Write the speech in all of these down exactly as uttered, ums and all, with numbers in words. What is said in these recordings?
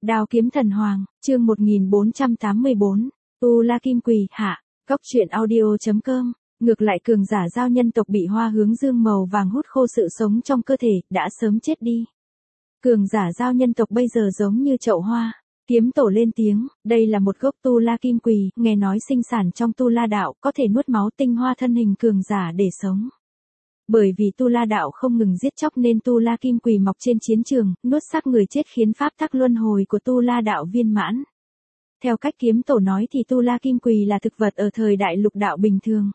Đao kiếm thần hoàng, chương một nghìn bốn trăm tám mươi bốn, Tu La Kim Quỳ, hạ, Cốc truyện audio chấm com. Ngược lại cường giả giao nhân tộc bị hoa hướng dương màu vàng hút khô sự sống trong cơ thể, đã sớm chết đi. Cường giả giao nhân tộc bây giờ giống như chậu hoa. Kiếm tổ lên tiếng, đây là một gốc Tu La Kim Quỳ, nghe nói sinh sản trong Tu La đạo, có thể nuốt máu tinh hoa thân hình cường giả để sống. Bởi vì Tu La đạo không ngừng giết chóc nên Tu La Kim Quỳ mọc trên chiến trường, nuốt xác người chết khiến pháp tắc luân hồi của Tu La đạo viên mãn. Theo cách kiếm tổ nói thì Tu La Kim Quỳ là thực vật ở thời đại lục đạo bình thường.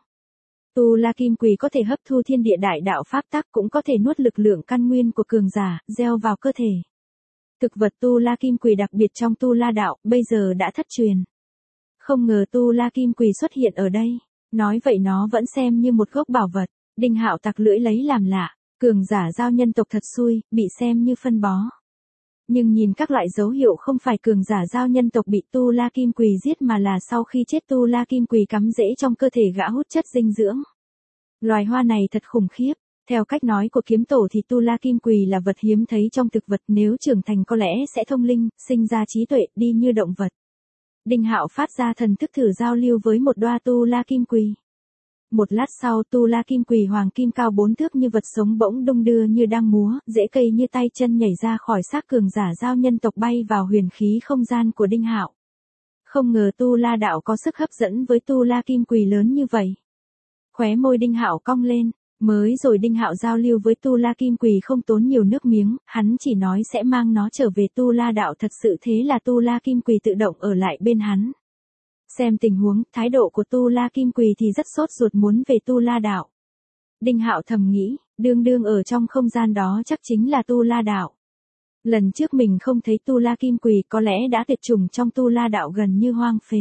Tu La Kim Quỳ có thể hấp thu thiên địa đại đạo pháp tắc, cũng có thể nuốt lực lượng căn nguyên của cường giả, gieo vào cơ thể. Thực vật Tu La Kim Quỳ đặc biệt trong Tu La đạo, bây giờ đã thất truyền. Không ngờ Tu La Kim Quỳ xuất hiện ở đây, nói vậy nó vẫn xem như một gốc bảo vật. Đinh Hạo tặc lưỡi lấy làm lạ, cường giả giao nhân tộc thật xui, bị xem như phân bó. Nhưng nhìn các loại dấu hiệu không phải cường giả giao nhân tộc bị Tu La Kim Quỳ giết mà là sau khi chết Tu La Kim Quỳ cắm rễ trong cơ thể gã hút chất dinh dưỡng. Loài hoa này thật khủng khiếp, theo cách nói của kiếm tổ thì Tu La Kim Quỳ là vật hiếm thấy trong thực vật, nếu trưởng thành có lẽ sẽ thông linh, sinh ra trí tuệ, đi như động vật. Đinh Hạo phát ra thần thức thử giao lưu với một đóa Tu La Kim Quỳ. Một lát sau Tu La Kim Quỳ hoàng kim cao bốn thước như vật sống bỗng đung đưa như đang múa, rễ cây như tay chân nhảy ra khỏi xác cường giả giao nhân tộc bay vào huyền khí không gian của Đinh Hạo. Không ngờ Tu La đạo có sức hấp dẫn với Tu La Kim Quỳ lớn như vậy. Khóe môi Đinh Hạo cong lên, mới rồi Đinh Hạo giao lưu với Tu La Kim Quỳ không tốn nhiều nước miếng, hắn chỉ nói sẽ mang nó trở về Tu La đạo, thật sự thế là Tu La Kim Quỳ tự động ở lại bên hắn. Xem tình huống, thái độ của Tu La Kim Quỳ thì rất sốt ruột muốn về Tu La đạo. Đinh Hạo thầm nghĩ, đương đương ở trong không gian đó chắc chính là Tu La đạo. Lần trước mình không thấy Tu La Kim Quỳ, có lẽ đã tuyệt chủng trong Tu La đạo gần như hoang phế.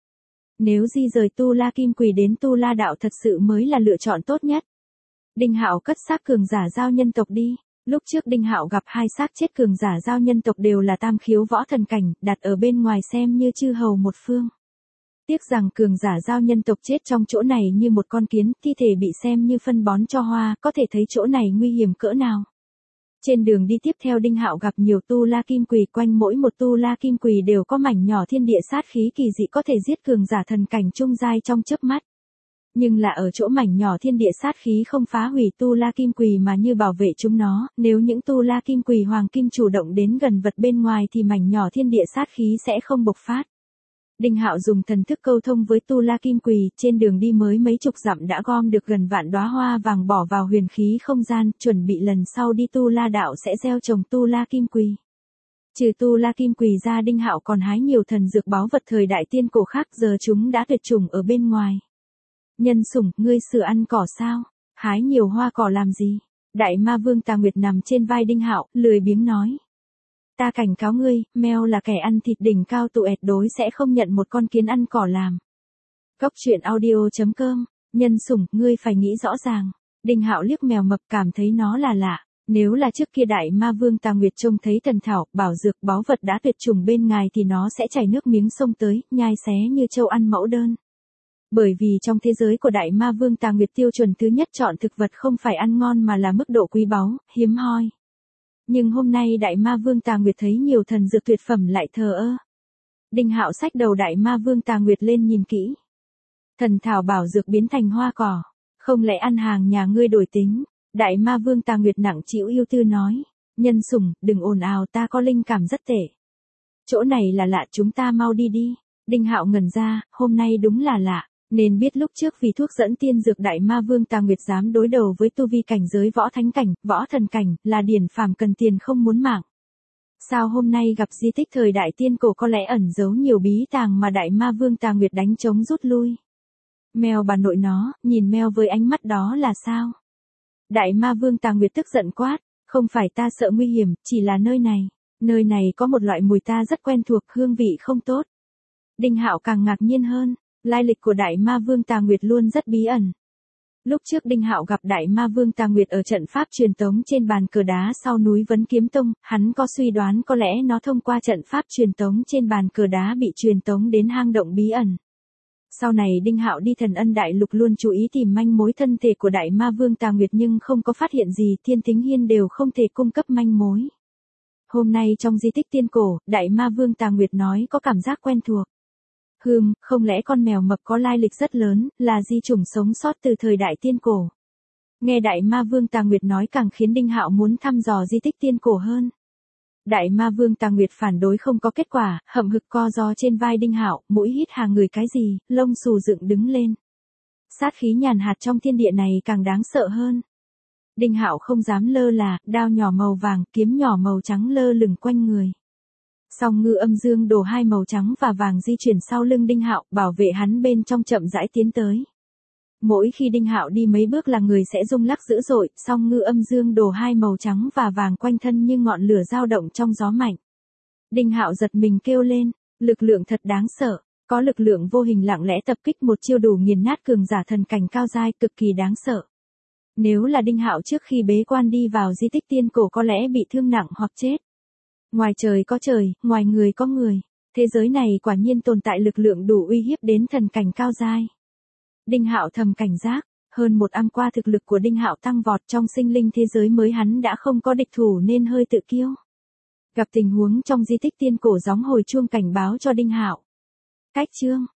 Nếu di rời Tu La Kim Quỳ đến Tu La đạo thật sự mới là lựa chọn tốt nhất. Đinh Hạo cất xác cường giả giao nhân tộc đi. Lúc trước Đinh Hạo gặp hai xác chết cường giả giao nhân tộc đều là tam khiếu võ thần cảnh, đặt ở bên ngoài xem như chư hầu một phương. Tiếc rằng cường giả giao nhân tộc chết trong chỗ này như một con kiến, thi thể bị xem như phân bón cho hoa, có thể thấy chỗ này nguy hiểm cỡ nào. Trên đường đi tiếp theo Đinh Hạo gặp nhiều Tu La Kim Quỳ, quanh mỗi một Tu La Kim Quỳ đều có mảnh nhỏ thiên địa sát khí kỳ dị có thể giết cường giả thần cảnh trung giai trong chớp mắt. Nhưng là ở chỗ mảnh nhỏ thiên địa sát khí không phá hủy Tu La Kim Quỳ mà như bảo vệ chúng nó, nếu những Tu La Kim Quỳ hoàng kim chủ động đến gần vật bên ngoài thì mảnh nhỏ thiên địa sát khí sẽ không bộc phát. Đinh Hạo dùng thần thức câu thông với Tu La Kim Quỳ, trên đường đi mới mấy chục dặm đã gom được gần vạn đóa hoa vàng bỏ vào huyền khí không gian, chuẩn bị lần sau đi Tu La đạo sẽ gieo trồng Tu La Kim Quỳ. Trừ Tu La Kim Quỳ ra, Đinh Hạo còn hái nhiều thần dược báu vật thời đại tiên cổ khác, giờ chúng đã tuyệt chủng ở bên ngoài. Nhân sủng, ngươi sửa ăn cỏ sao? Hái nhiều hoa cỏ làm gì? Đại Ma Vương Tà Nguyệt nằm trên vai Đinh Hạo, lười biếng nói. Ta cảnh cáo ngươi, mèo là kẻ ăn thịt đỉnh cao tụ ẹt đối sẽ không nhận một con kiến ăn cỏ làm. Cốc truyện audio chấm com, nhân sủng, ngươi phải nghĩ rõ ràng. Đinh Hạo liếc mèo mập cảm thấy nó là lạ. Nếu là trước kia Đại Ma Vương Tà Nguyệt trông thấy thần thảo, bảo dược, báu vật đã tuyệt chủng bên ngài thì nó sẽ chảy nước miếng xông tới, nhai xé như trâu ăn mẫu đơn. Bởi vì trong thế giới của Đại Ma Vương Tà Nguyệt tiêu chuẩn thứ nhất chọn thực vật không phải ăn ngon mà là mức độ quý báu, hiếm hoi. Nhưng hôm nay Đại Ma Vương Tà Nguyệt thấy nhiều thần dược tuyệt phẩm lại thờ ơ. Đinh Hạo xách đầu Đại Ma Vương Tà Nguyệt lên nhìn kỹ. Thần thảo bảo dược biến thành hoa cỏ, không lẽ ăn hàng nhà ngươi đổi tính? Đại Ma Vương Tà Nguyệt nặng trĩu yêu tư nói, nhân sủng, đừng ồn ào, ta có linh cảm rất tệ. Chỗ này là lạ, chúng ta mau đi đi. Đinh Hạo ngẩn ra, hôm nay đúng là lạ. Nên biết lúc trước vì thuốc dẫn tiên dược Đại Ma Vương Tà Nguyệt dám đối đầu với tu vi cảnh giới võ thánh cảnh, võ thần cảnh, là điển phàm cần tiền không muốn mạng. Sao hôm nay gặp di tích thời đại tiên cổ có lẽ ẩn giấu nhiều bí tàng mà Đại Ma Vương Tà Nguyệt đánh trống rút lui. Mèo bà nội nó, nhìn mèo với ánh mắt đó là sao? Đại Ma Vương Tà Nguyệt tức giận quát, không phải ta sợ nguy hiểm, chỉ là nơi này. Nơi này có một loại mùi ta rất quen thuộc, hương vị không tốt. Đinh Hạo càng ngạc nhiên hơn. Lai lịch của Đại Ma Vương Tà Nguyệt luôn rất bí ẩn. Lúc trước Đinh Hạo gặp Đại Ma Vương Tà Nguyệt ở trận pháp truyền tống trên bàn cờ đá sau núi Vấn Kiếm Tông, hắn có suy đoán có lẽ nó thông qua trận pháp truyền tống trên bàn cờ đá bị truyền tống đến hang động bí ẩn. Sau này Đinh Hạo đi Thần Ân Đại Lục luôn chú ý tìm manh mối thân thể của Đại Ma Vương Tà Nguyệt nhưng không có phát hiện gì, Thiên Thính Hiên đều không thể cung cấp manh mối. Hôm nay trong di tích tiên cổ, Đại Ma Vương Tà Nguyệt nói có cảm giác quen thuộc. Hừm, không lẽ con mèo mập có lai lịch rất lớn, là di chủng sống sót từ thời đại tiên cổ. Nghe Đại Ma Vương Tà Nguyệt nói càng khiến Đinh Hạo muốn thăm dò di tích tiên cổ hơn. Đại Ma Vương Tà Nguyệt phản đối không có kết quả, hậm hực co ro trên vai Đinh Hạo, mũi hít hà người cái gì, lông xù dựng đứng lên. Sát khí nhàn hạt trong thiên địa này càng đáng sợ hơn. Đinh Hạo không dám lơ là, đao nhỏ màu vàng, kiếm nhỏ màu trắng lơ lửng quanh người. Song ngư âm dương đồ hai màu trắng và vàng di chuyển sau lưng Đinh Hạo, bảo vệ hắn bên trong chậm rãi tiến tới. Mỗi khi Đinh Hạo đi mấy bước là người sẽ rung lắc dữ dội, song ngư âm dương đồ hai màu trắng và vàng quanh thân như ngọn lửa dao động trong gió mạnh. Đinh Hạo giật mình kêu lên, lực lượng thật đáng sợ, có lực lượng vô hình lặng lẽ tập kích một chiêu đủ nghiền nát cường giả thần cảnh cao giai, cực kỳ đáng sợ. Nếu là Đinh Hạo trước khi bế quan đi vào di tích tiên cổ có lẽ bị thương nặng hoặc chết. Ngoài trời có trời, ngoài người có người, thế giới này quả nhiên tồn tại lực lượng đủ uy hiếp đến thần cảnh cao giai. Đinh Hạo thầm cảnh giác, hơn một năm qua thực lực của Đinh Hạo tăng vọt trong sinh linh thế giới mới hắn đã không có địch thủ nên hơi tự kiêu. Gặp tình huống trong di tích tiên cổ gióng hồi chuông cảnh báo cho Đinh Hạo. Cách chương